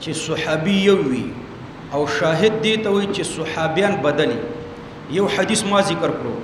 چې صحابي یو وي او شاهد دی ته وي چې صحابیان بدلی یو حدیث ما ذکر کړو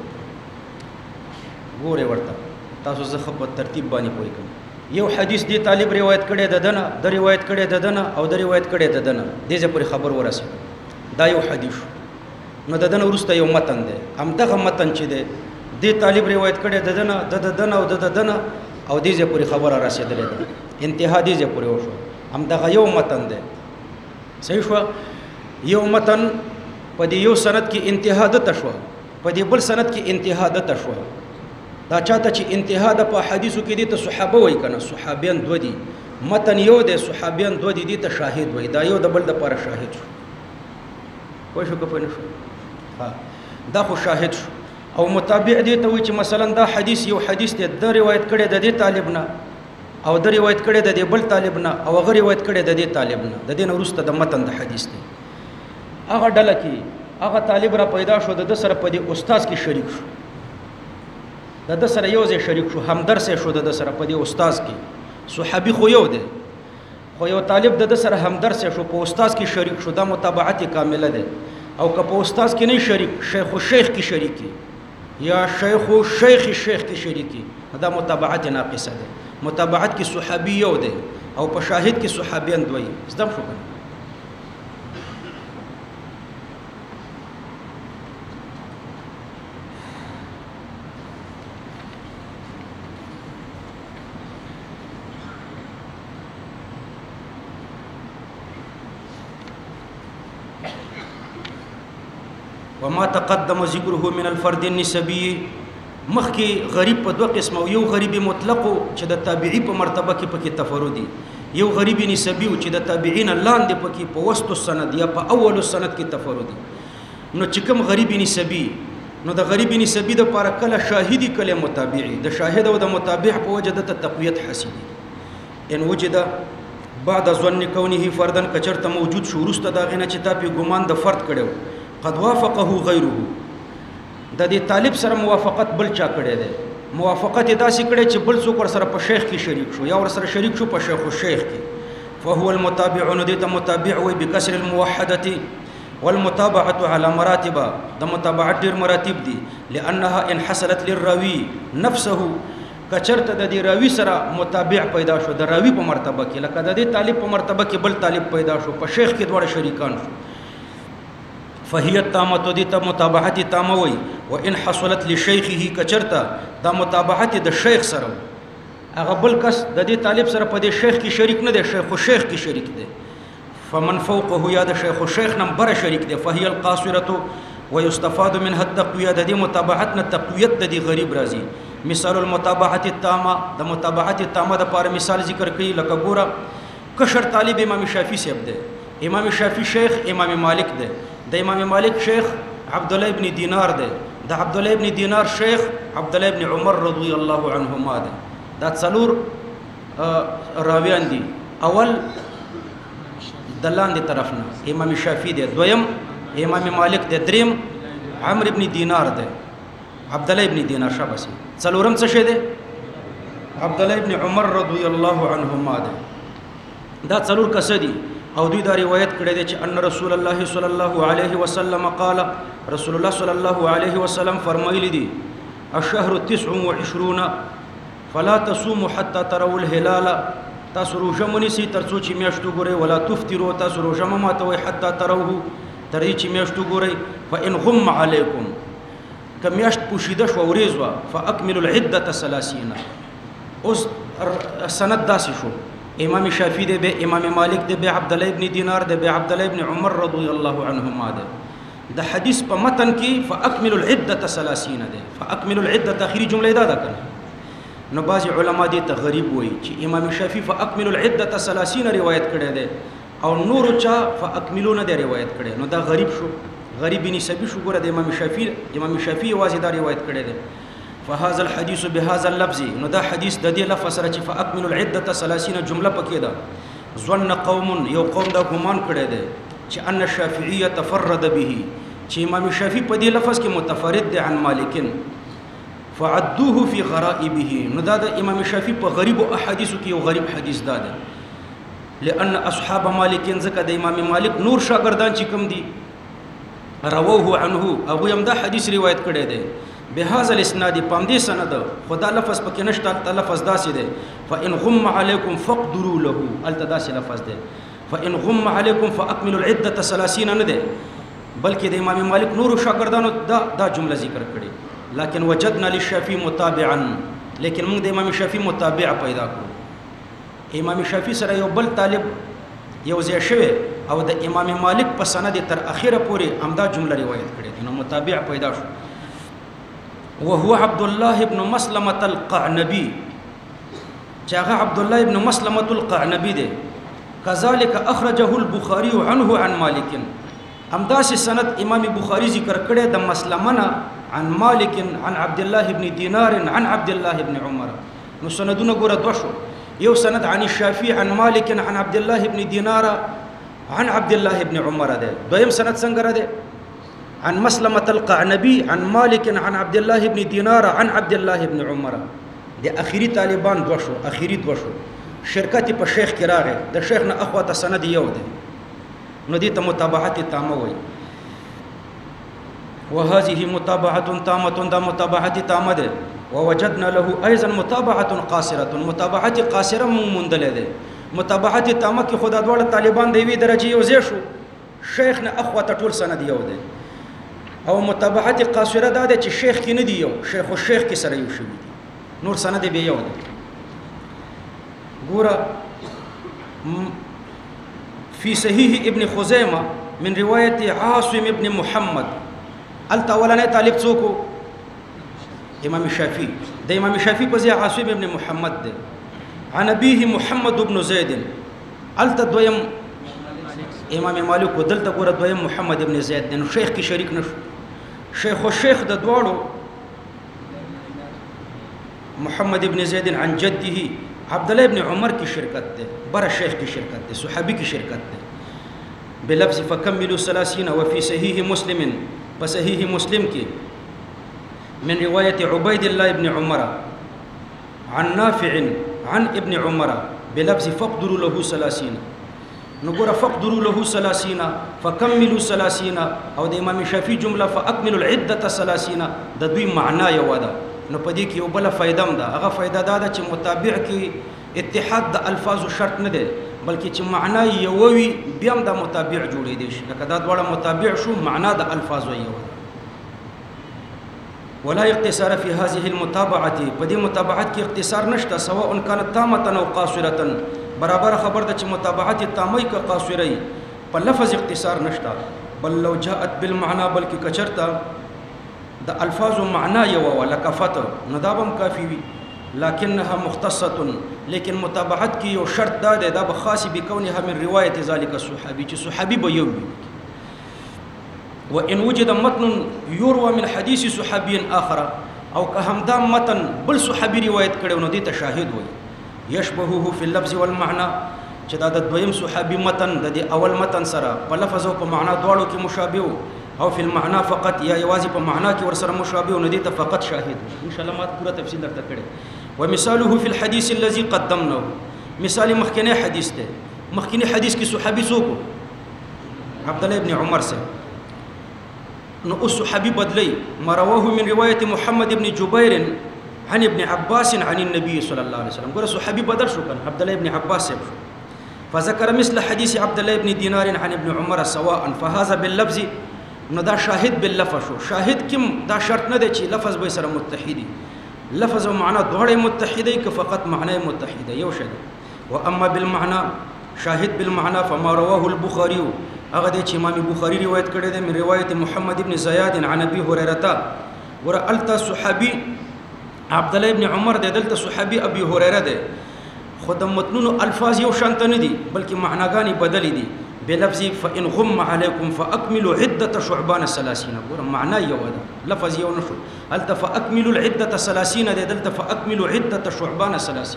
ګوره ورته تاسو زه په ترتیب باندې پوي کوم یو حدیث دی طالب روایت کړي ددنه د روایت کړي ددنه او د روایت کړي ددنه دې ځپري خبر ورسې دا یو حدیث نو ددنه ورسته یو متن دی هم دغه متن چې دی د طالب روایت کړي ددنه ددنه او ددنه او دې ځپري خبر رسیدلې ده انتها دې ځپري وشو هم دغه یو متن دی صحیح شو یو متن په دې یو سند کې انتها د تشوه په دې بل سند کې انتها د تشوه دا چاته چې انتها د په حدیثو کې دي ته صحابه وای کنه صحابیان دو دي متن یو دی صحابیان دو دي ته شاهد وای دا یو د بل د پر شاهد شو پوه شو که پوه شو ها دا خو شاهد شو او متابع دی ته وای چې مثلا دا حدیث یو حدیث دی د روایت کړي د دې طالب نه او د روایت کړي د دې بل طالب نه او هغه روایت کړي د دې طالب نه د دې نه وروسته د متن د حدیث دی هغه ډله کې هغه طالب را پیدا شو د سره په دې استاد کې شریک شو د سره یو ځای شریک شو همدرس شو د سره په دې استاد کې صحابي خو یو دی خو یو طالب د سره همدرس شو په استاد کې شریک شو دا متابعت کامله ده او که په استاد کې نه شریک شیخ او شیخ کې شریکی یا شیخ او شیخ کې شریکی دا متابعت ناقصه ده متابعت کې صحابي یو دی او په شاهد کې صحابیان دوی زدم شو کنه وما تقدم ذکره من الفرد النسبی مخکې غریب په دوه قسمه یو غریب مطلق چې د تابعی په مرتبه کې پکې تفردي یو غریب نسبی چې د تابعین لاندې پکې په وسط السند یا په اول السند کې تفردي نو چې کوم غریب نسبی نو د غریب نسبی د لپاره کله شاهدی کله متابعی د شاهد او د متابع په وجه د تقویت حاصلي ان وجد بعد ظن كونه فردا کچرته موجود شو ورسته دا غنه چې تا په ګمان د فرد کړو قد وافقه غیره د دې طالب سره موافقت بل چا کړی دی موافقت داسې کړی چې بل څوک سره په شیخ کې شریک شو یا ور سره شریک شو په شیخ او شیخ کې فهو المتابعون دې ته متابع وي بکسر الموحده والمتابعه على مراتب د متابعت ډیر مراتب دي لانها ان حصلت للراوي نفسه کچرته د دې راوي سره متابع پیدا شو د راوي په مرتبه کې لکه د دې طالب په مرتبه کې بل طالب پیدا شو په شیخ کې دواړه شریکان شو فهي التامه دي متابعت تامه وي وان حصلت لشيخه کچرتا دا متابعت د شیخ سره هغه بل کس د دې طالب سره په دې شیخ کې شریک نه دی شیخ او شیخ کې شریک دی فمن فوقه یا د شیخ او شیخ نم بر شریک دی فهي القاصره ويستفاد منها التقويه د دې متابعت نه تقویت د دې غریب راځي مثال المتابعت التامه د متابعت التامه د پر مثال ذکر کړي لکه ګوره کشر طالب امام شافعي صاحب دی امام شافعي شیخ امام مالک دی د امام مالک شیخ عبد الله ابن دینار دی د عبد الله ابن دینار شیخ عبد الله ابن عمر رضی الله عنهما دی دا څلور راویان دي اول دلاندې طرف نه امام شافعي دی دویم امام مالک دی دریم عمرو ابن دینار دی عبد الله ابن دینار شابسي څلورم څه شه دی عبد الله ابن عمر رضی الله عنهما دی دا څلور کس دي او دوی دا روایت کړی دی چې ان رسول الله صلی الله علیه وسلم قال رسول الله صلی الله علیه وسلم فرمایلی دي الشهر 29 فلا تصوموا حتى تروا الهلال تاسو روزه مونږی تر څو چې میاشتو ګورئ ولا تفطروا تاسو روزه ماتوي حتى تروه تر دې چې میاشتو ګورئ فان غم علیکم کم میاشت پوشیده شو ورېزوا فاکملوا العده 30 اوس سند داسې شو امام شافعي دی به امام مالک دی به عبد الله ابن دینار دی به عبد الله ابن عمر رضی الله عنهما دی د حدیث په متن کې فاکملوا العده 30 دی فاکملوا العده اخري جمله دا ده کنه نو بعض علما دي ته غریب وایي چې امام شافعي فاکملوا العده 30 روایت کړی دی او نور چا فاکملوا نه دی روایت کړی نو دا غریب شو غریب نسبی شو ګره د امام شافعي واځي دا روایت کړی دی فهذا الحديث بهذا اللفظ نو دا حدیث د دې لفظ سره چې فاکملوا العده 30 جمله پکې ده ظن قوم یو قوم دا ګمان کړی دی چې ان الشافعي تفرد به چې امام شافعي په دې لفظ کې متفرد دی عن مالک فعدوه في غرائبه نو دا د امام شافعي په غریب احادیث کې یو غریب حدیث ده لأن أصحاب مالک ځکه د امام مالک نور شاګردان چې کوم دي رووه عنه او هم دا حدیث روایت کړی دی بهذا الاسناد پام دې سند خدا لفظ پکې نشته لفظ داسې دی فإن غم عليكم فاقدروا له التداس لفظ دی فإن غم عليكم فأكملوا العدة 30 نه دی بلکې د امام مالک نور شاګردانو دا جمله ذکر کړي لكن وجدنا للشافعي متابعا لیکن موږ د امام شافعي متابع پیدا کړو امام شافعي سره یو بل طالب یو ځای شوی او د امام مالک په سند تر اخره پورې امدا جمله روایت کړي نو متابع پیدا شو وهو عبد الله ابن مسلمة القعنبي جاء عبد الله ابن مسلمة القعنبي ده كذلك أخرجه البخاري عنه عن مالك امداس سند امام بخاري ذکر کړي د مسلمنا عن مالك عن عبد الله ابن دينار عن عبد الله ابن عمر نو سندونه ګوره دوه شو یو سند عن الشافعي عن مالك عن عبد الله ابن دينار عن عبد الله ابن عمر ده دویم سند څنګه ده عن مسلمة القعنبي عن مالك عن عبد الله ابن دينار عن عبد الله ابن عمر د اخیری طالبان دوشو اخیری دوشو شرکت په شیخ کې راغی د شیخ نه اخواته سند یو دی نو دې ته متابعت تامه وای وهذه متابعه تامه دا متابعت تامه ده ووجدنا له ايضا متابعه قاصره متابعت قاصره مندل ده متابعت تامه کې خدا ډول طالبان دی وی درجه یو زی شو شیخ نه اخواته ټول سند یو دی او متابعت قاصره دا ده چې شیخ کې نه دی یو شیخ او شیخ کې سره یو شوی دی نور سند به یو دی ګوره في صحيح ابن خزيمة من رواية عاصم ابن محمد التولاني طالب څوک امام الشافعي ده امام الشافعي په ځای عاصم ابن محمد ده عن ابيه محمد بن زيد التدويم امام مالک ودلته ګوره دویم محمد ابن زید ده نو شیخ کې شریک نشو شیخ او شیخ د دواړو محمد ابن زید عن جده عبد الله ابن عمر کی شرکت ده بر شیخ کی شرکت ده صحابی کی شرکت ده بلفظ فكملوا 30 وفي صحيح مسلم وصحيح مسلم کی من رواية عبيد الله ابن عمر عن نافع عن ابن عمر بلفظ فقدروا له 30 نقول فقدروا له 30 فكملوا 30 او د امام شافعي جمله فاكملوا العده 30 د دوی معنا یو ده نو پدې کې یو بل فائدم ده هغه فائدہ دا ده چې متابع کې اتحاد د الفاظ شرط نه ده بلکې چې معنا یو وي بیا هم د متابع جوړې دي لکه دا ډول متابع شو معنا د الفاظ یو ولا اقتصار في هذه المتابعه پدې متابعت کې اقتصار نشته سواء كانت تامه او قاصره برابر خبر ده چې متابعت تامه کا قاصره په لفظ اقتصار نشته بل لو جاءت بالمعنى بلکې کچرتا د الفاظ معنا یو ولا کفت ندابم کافی وی لكنها مختصه لیکن متابعت کی یو شرط ده دا به خاص بكونها من روایت ذلك الصحابي چې صحابي به یو وان وجد متن يروى من حديث صحابي اخر او که همدا متن بل صحابي روایت کړي نو دې ته شاهد وي يشبهه في اللفظ والمعنى چې دا د دویم صحابي متن د اول متن سره په لفظ او په معنا دواړو کې مشابه او في المعنى فقط یا یوازې په معنا کې ور سره مشابه او ندی ته فقط شاهد ان شاء الله ما پورا تفصیل درته کړي ومثاله في الحديث الذي قدمناه مثال مخکنی حدیث ته مخکنی حدیث کې صحابي څوک عبد الله ابن عمر سے نو اس صحابي بدلی ما رواه من روایت محمد ابن جبیر عن ابن عباس عن النبي صلى الله عليه وسلم ګور صحابي بدل شو کن عبد الله ابن عباس سے فذكر مثل حديث عبد الله ابن دينار عن ابن عمر سواء فهذا باللفظ نو دا شاهد باللفظ شو شاهد کوم دا شرط نه دی چې لفظ به سره متحدي لفظ او معنا دواړه متحدي که فقط معنی متحده یو شی واما بالمعنى شاهد بالمعنى فما رواه البخاري هغه د چې امام بخاري روایت کړی دی من روایت محمد ابن زیاد عن ابي هريره ور التا صحابي عبد الله ابن عمر د دلته صحابي ابي هريره دی خود متنون الفاظ یو شانت نه دي بلکې معناګانی بدل دي بلفظ فإن غم عليكم فأكملوا عدة شعبان 30 ګور معنا یو ده لفظ یو نشو هل فأكملوا العدة 30 ده دلته فأكملوا عدة شعبان 30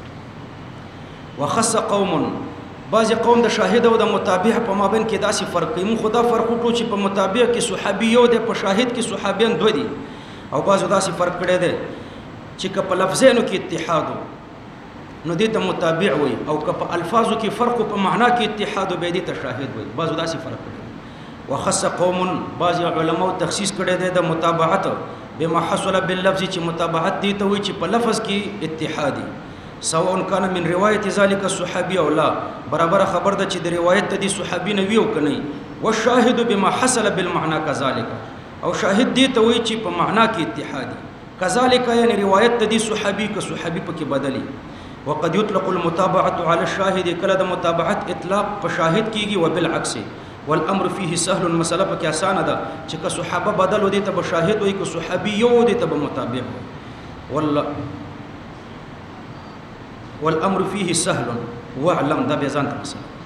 وخص قوم بعض قوم د شاهد او د متابع په مابین کې داسې فرق کوي خدا فرق وکړو چې په متابع کې صحابي یو ده په شاهد کې صحابيان دوه دي او بعض داسې فرق کړي دي چې په لفظونو کې اتحاد نو دې ته متابع وي، او که په الفاظو کې فرق په معنا کې اتحاد به دې ته شاهد وي. بعضو داسې فرق کړي. وخص قوم، بعض علماء تخصیص کړی دی د متابعت بما حصل باللفظ، چې متابعت دې ته وي چې په لفظ کې اتحادي، سواء کان من روایت ذلك الصحابي او لا، برابر خبر ده چې د روایت د دې صحابي نه وی او کني. والشاهد بما حصل بالمعنى كذلك، او شاهد دې ته وي چې په معنا کې اتحادي، كذلك یعنی روایت د دې صحابي که صحابي پکې بدلی. وقد يطلق المتابعه على الشاهد، کله د متابعت اطلاق په شاهد کیږي، وبالعكس والامر فيه سهل، مسله پکې اسانه ده چې که صحابه بدل ودی ته به شاهد وي، که صحابي یو ودی ته به متابع وي. والامر فيه سهل واعلم، دا به ځان ته مسله